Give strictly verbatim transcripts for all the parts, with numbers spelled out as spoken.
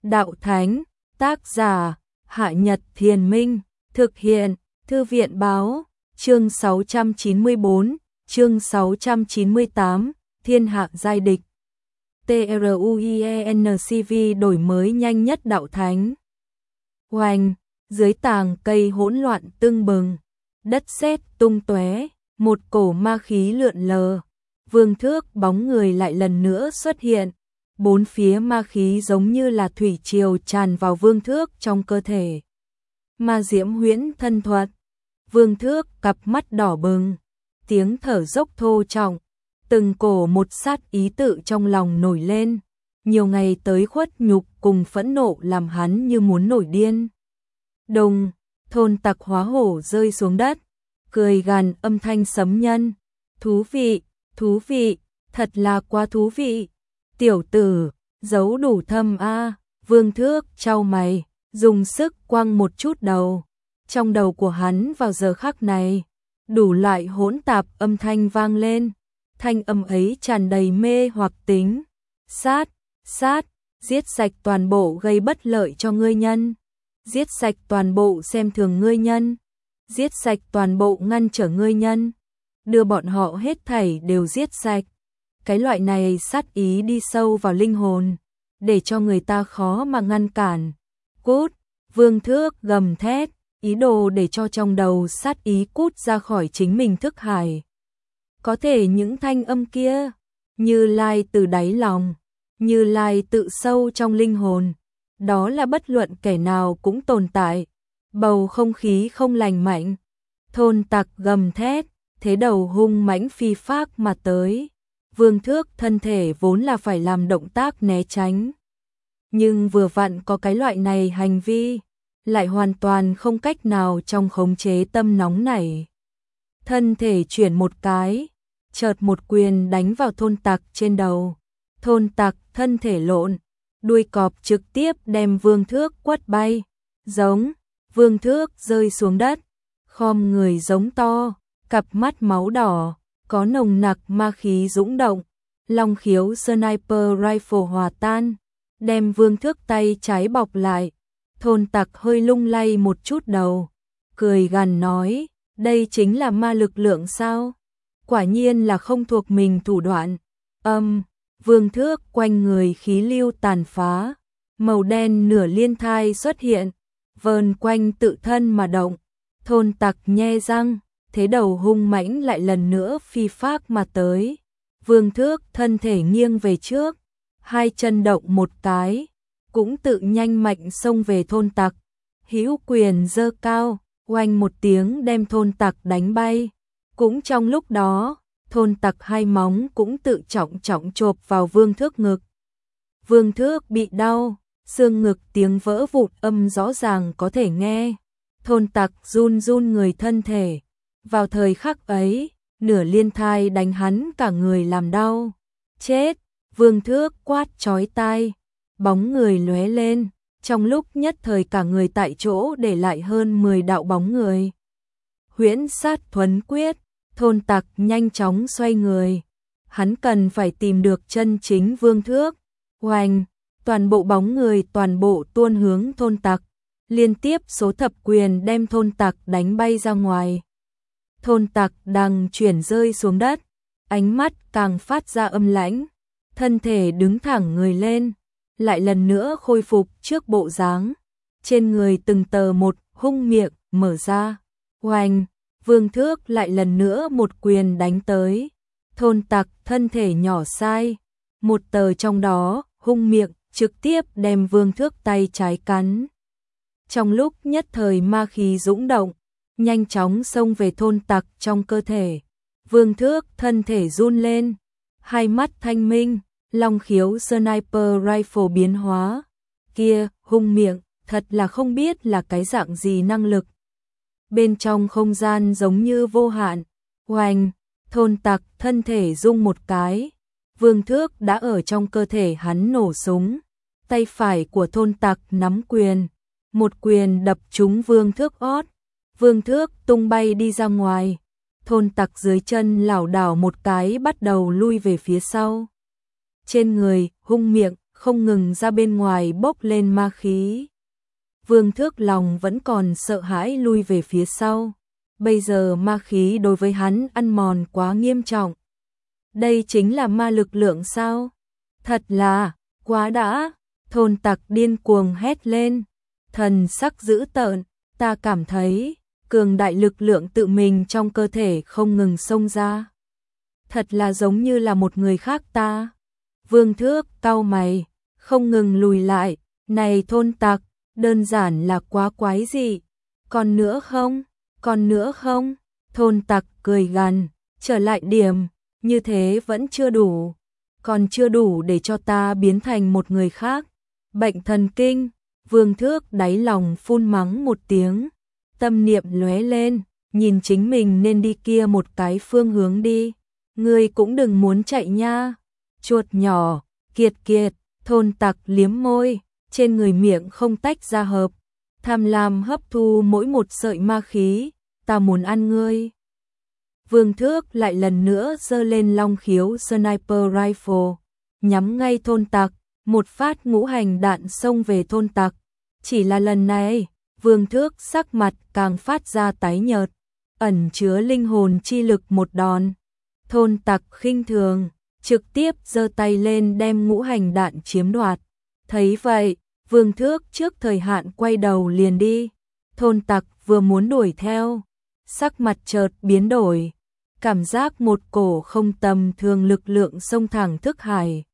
Đạo Thánh, tác giả, Hạ Nhật Thiền Minh, thực hiện, Thư viện Báo, chương sáu trăm chín mươi tư, chương sáu trăm chín mươi tám, Thiên Hạ Giai Địch. TRUIENCV đổi mới nhanh nhất Đạo Thánh. Oanh, dưới tàng cây hỗn loạn tưng bừng, đất sét tung tóe, một cổ ma khí lượn lờ. Vương Thước bóng người lại lần nữa xuất hiện, bốn phía ma khí giống như là thủy triều tràn vào Vương Thước trong cơ thể. Ma diễm huyễn thân thuật. Vương Thước cặp mắt đỏ bừng, tiếng thở dốc thô trọng, từng cổ một sát ý tự trong lòng nổi lên. Nhiều ngày tới khuất nhục cùng phẫn nộ làm hắn như muốn nổi điên. Đùng, thôn tặc hóa hổ rơi xuống đất, cười gằn âm thanh sấm nhân. Thú vị, thú vị, thật là quá thú vị. Tiểu tử, giấu đủ thâm a. Vương Thước chau mày, dùng sức quăng một chút đầu. Trong đầu của hắn vào giờ khắc này, đủ loại hỗn tạp âm thanh vang lên. Thanh âm ấy tràn đầy mê hoặc tính. Sát, sát, giết sạch toàn bộ gây bất lợi cho ngươi nhân. Giết sạch toàn bộ xem thường ngươi nhân. Giết sạch toàn bộ ngăn trở ngươi nhân. Đưa bọn họ hết thảy đều giết sạch. Cái loại này sát ý đi sâu vào linh hồn, để cho người ta khó mà ngăn cản. Cút, Vương Thước gầm thét, ý đồ để cho trong đầu sát ý cút ra khỏi chính mình thức hải. Có thể những thanh âm kia, Như Lai từ đáy lòng, Như Lai tự sâu trong linh hồn, đó là bất luận kẻ nào cũng tồn tại. Bầu không khí không lành mạnh, thôn tặc gầm thét, thế đầu hung mãnh phi phác mà tới. Vương Thước thân thể vốn là phải làm động tác né tránh, nhưng vừa vặn có cái loại này hành vi, lại hoàn toàn không cách nào trong khống chế tâm nóng này. Thân thể chuyển một cái, chợt một quyền đánh vào thôn tặc trên đầu. Thôn tặc thân thể lộn, đuôi cọp trực tiếp đem Vương Thước quất bay. Giống, Vương Thước rơi xuống đất, khom người giống to, cặp mắt máu đỏ, có nồng nặc ma khí dũng động. Long khiếu sniper rifle hòa tan, đem Vương Thước tay trái bọc lại. Thôn tặc hơi lung lay một chút đầu, cười gằn nói, đây chính là ma lực lượng sao? Quả nhiên là không thuộc mình thủ đoạn. Âm, Vương Thước quanh người khí lưu tàn phá, màu đen nửa liên thai xuất hiện, vờn quanh tự thân mà động. Thôn tặc nhe răng, thế đầu hung mãnh lại lần nữa phi phác mà tới. Vương Thước thân thể nghiêng về trước, hai chân động một cái, cũng tự nhanh mạnh xông về thôn tặc. Hữu quyền giơ cao, oanh một tiếng đem thôn tặc đánh bay. Cũng trong lúc đó, thôn tặc hai móng cũng tự trọng trọng chộp vào Vương Thước ngực. Vương Thước bị đau, xương ngực tiếng vỡ vụn âm rõ ràng có thể nghe. Thôn tặc run run người thân thể. Vào thời khắc ấy, nửa liên thai đánh hắn cả người làm đau. Chết, Vương Thước quát chói tai, bóng người lóe lên, trong lúc nhất thời cả người tại chỗ để lại hơn mười đạo bóng người. Huyễn sát thuấn quyết, thôn tặc nhanh chóng xoay người. Hắn cần phải tìm được chân chính Vương Thước. Oanh, toàn bộ bóng người toàn bộ tuôn hướng thôn tặc. Liên tiếp số thập quyền đem thôn tặc đánh bay ra ngoài. Thôn tặc đang chuyển rơi xuống đất, ánh mắt càng phát ra âm lãnh, thân thể đứng thẳng người lên, lại lần nữa khôi phục trước bộ dáng. Trên người từng tờ một hung miệng mở ra. Oanh, Vương Thước lại lần nữa một quyền đánh tới. Thôn tặc thân thể nhỏ sai, một tờ trong đó hung miệng trực tiếp đem Vương Thước tay trái cắn. Trong lúc nhất thời ma khí dũng động, nhanh chóng xông về thôn tặc trong cơ thể. Vương Thước thân thể run lên, hai mắt thanh minh, long khiếu sniper rifle biến hóa. Kia, hung miệng, thật là không biết là cái dạng gì năng lực. Bên trong không gian giống như vô hạn. Oanh, thôn tặc thân thể rung một cái. Vương Thước đã ở trong cơ thể hắn nổ súng. Tay phải của thôn tặc nắm quyền, một quyền đập trúng Vương Thước ót. Vương Thước tung bay đi ra ngoài. Thôn tặc dưới chân lảo đảo một cái bắt đầu lui về phía sau. Trên người, hung miệng, không ngừng ra bên ngoài bốc lên ma khí. Vương Thước lòng vẫn còn sợ hãi lui về phía sau. Bây giờ ma khí đối với hắn ăn mòn quá nghiêm trọng. Đây chính là ma lực lượng sao? Thật là, quá đã. Thôn tặc điên cuồng hét lên. Thần sắc dữ tợn, ta cảm thấy, cường đại lực lượng tự mình trong cơ thể không ngừng xông ra. Thật là giống như là một người khác ta. Vương Thước cau mày, không ngừng lùi lại. Này thôn tặc, đơn giản là quá quái dị. Còn nữa không? Còn nữa không? Thôn tặc cười gằn, trở lại điểm, như thế vẫn chưa đủ. Còn chưa đủ để cho ta biến thành một người khác. Bệnh thần kinh. Vương Thước đáy lòng phun mắng một tiếng. Tâm niệm lóe lên, nhìn chính mình nên đi kia một cái phương hướng đi. Ngươi cũng đừng muốn chạy nha. Chuột nhỏ, kiệt kiệt, thôn tặc liếm môi, trên người miệng không tách ra hợp. Tham lam hấp thu mỗi một sợi ma khí, ta muốn ăn ngươi. Vương Thước lại lần nữa giơ lên long khiếu sniper rifle, nhắm ngay thôn tặc, một phát ngũ hành đạn xông về thôn tặc. Chỉ là lần này, Vương Thước sắc mặt càng phát ra tái nhợt, ẩn chứa linh hồn chi lực một đòn. Thôn tặc khinh thường, trực tiếp giơ tay lên đem ngũ hành đạn chiếm đoạt. Thấy vậy, Vương Thước trước thời hạn quay đầu liền đi. Thôn tặc vừa muốn đuổi theo, sắc mặt chợt biến đổi, cảm giác một cổ không tầm thường lực lượng xông thẳng thức hải.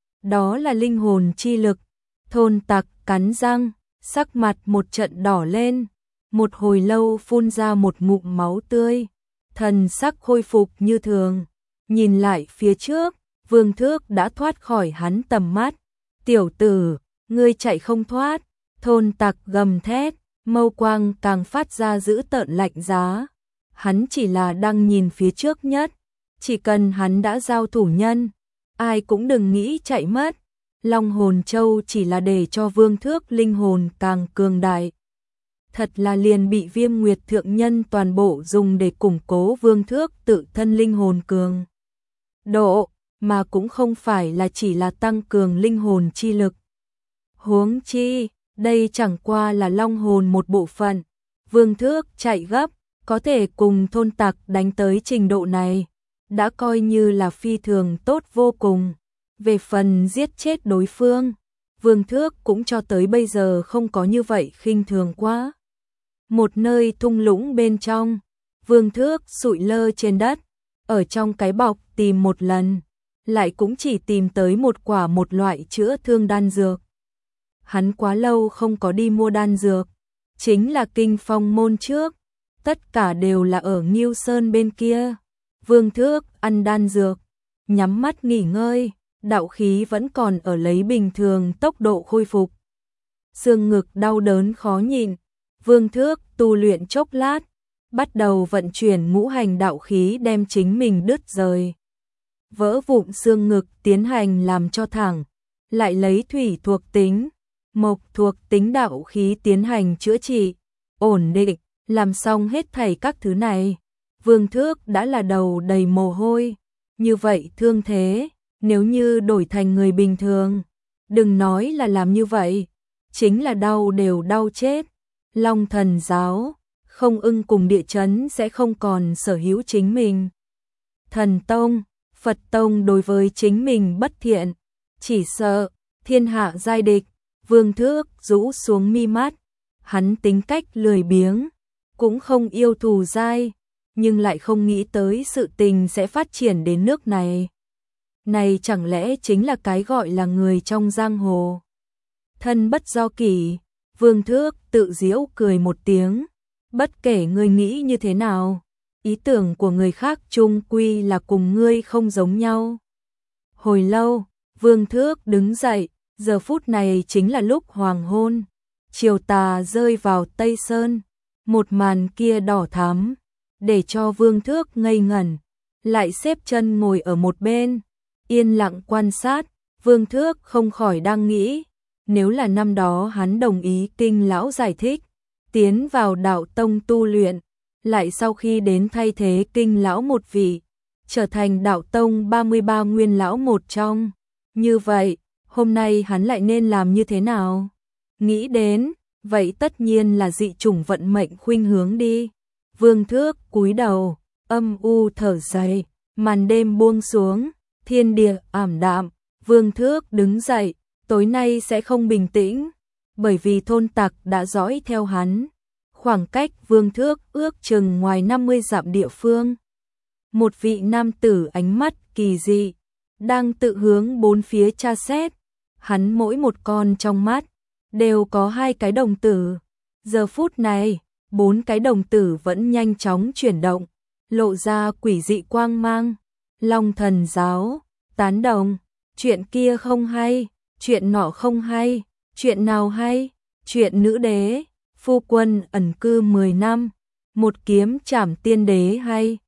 Đó là linh hồn chi lực. Thôn tặc cắn răng, sắc mặt một trận đỏ lên, một hồi lâu phun ra một ngụm máu tươi, thần sắc khôi phục như thường. Nhìn lại phía trước, Vương Thước đã thoát khỏi hắn tầm mắt. Tiểu tử, ngươi chạy không thoát. Thôn tặc gầm thét, mâu quang càng phát ra dữ tợn lạnh giá. Hắn chỉ là đang nhìn phía trước nhất, chỉ cần hắn đã giao thủ nhân, ai cũng đừng nghĩ chạy mất. Long hồn châu chỉ là để cho Vương Thước linh hồn càng cường đại. Thật là liền bị Viêm Nguyệt thượng nhân toàn bộ dùng để củng cố Vương Thước tự thân linh hồn cường độ, mà cũng không phải là chỉ là tăng cường linh hồn chi lực. Huống chi, đây chẳng qua là long hồn một bộ phận. Vương Thước chạy gấp, có thể cùng thôn tặc đánh tới trình độ này, đã coi như là phi thường tốt vô cùng. Về phần giết chết đối phương, Vương Thước cũng cho tới bây giờ không có như vậy khinh thường quá. Một nơi thung lũng bên trong, Vương Thước sụi lơ trên đất, ở trong cái bọc tìm một lần, lại cũng chỉ tìm tới một quả một loại chữa thương đan dược. Hắn quá lâu không có đi mua đan dược, chính là Kinh Phong môn trước, tất cả đều là ở Ngưu Sơn bên kia. Vương Thước ăn đan dược, nhắm mắt nghỉ ngơi, đạo khí vẫn còn ở lấy bình thường tốc độ khôi phục. Xương ngực đau đớn khó nhịn, Vương Thước tu luyện chốc lát, bắt đầu vận chuyển ngũ hành đạo khí đem chính mình đứt rời. Vỡ vụn xương ngực tiến hành làm cho thẳng, lại lấy thủy thuộc tính, mộc thuộc tính đạo khí tiến hành chữa trị, ổn định, làm xong hết thảy các thứ này. Vương Thước đã là đầu đầy mồ hôi, như vậy thương thế, nếu như đổi thành người bình thường, đừng nói là làm như vậy, chính là đau đều đau chết. Long Thần giáo, không ưng cùng địa chấn sẽ không còn sở hữu chính mình. Thần Tông, Phật Tông đối với chính mình bất thiện, chỉ sợ thiên hạ giai địch. Vương Thước rũ xuống mi mắt, hắn tính cách lười biếng, cũng không yêu thù dai, nhưng lại không nghĩ tới sự tình sẽ phát triển đến nước này. Này chẳng lẽ chính là cái gọi là người trong giang hồ. Thân bất do kỷ, Vương Thước tự giễu cười một tiếng, bất kể ngươi nghĩ như thế nào, ý tưởng của người khác chung quy là cùng ngươi không giống nhau. Hồi lâu, Vương Thước đứng dậy, giờ phút này chính là lúc hoàng hôn, chiều tà rơi vào Tây Sơn, một màn kia đỏ thắm, để cho Vương Thước ngây ngẩn, lại xếp chân ngồi ở một bên, yên lặng quan sát. Vương Thước không khỏi đang nghĩ, nếu là năm đó hắn đồng ý Kinh lão giải thích, tiến vào đạo tông tu luyện, lại sau khi đến thay thế Kinh lão một vị, trở thành đạo tông ba mươi ba nguyên lão một trong, như vậy, Hôm nay hắn lại nên làm như thế nào? Nghĩ đến, vậy tất nhiên là dị chủng vận mệnh khuynh hướng đi. Vương Thước cúi đầu, âm u thở dài, màn đêm buông xuống, thiên địa ảm đạm, Vương Thước đứng dậy, tối nay sẽ không bình tĩnh, bởi vì thôn tặc đã dõi theo hắn. Khoảng cách Vương Thước ước chừng ngoài năm mươi dặm địa phương. Một vị nam tử ánh mắt kỳ dị, đang tự hướng bốn phía tra xét, hắn mỗi một con trong mắt đều có hai cái đồng tử. Giờ phút này, bốn cái đồng tử vẫn nhanh chóng chuyển động, lộ ra quỷ dị quang mang. Long Thần giáo, tán đồng, chuyện kia không hay, chuyện nọ không hay, chuyện nào hay, chuyện nữ đế, phu quân ẩn cư mười năm, một kiếm trảm tiên đế hay.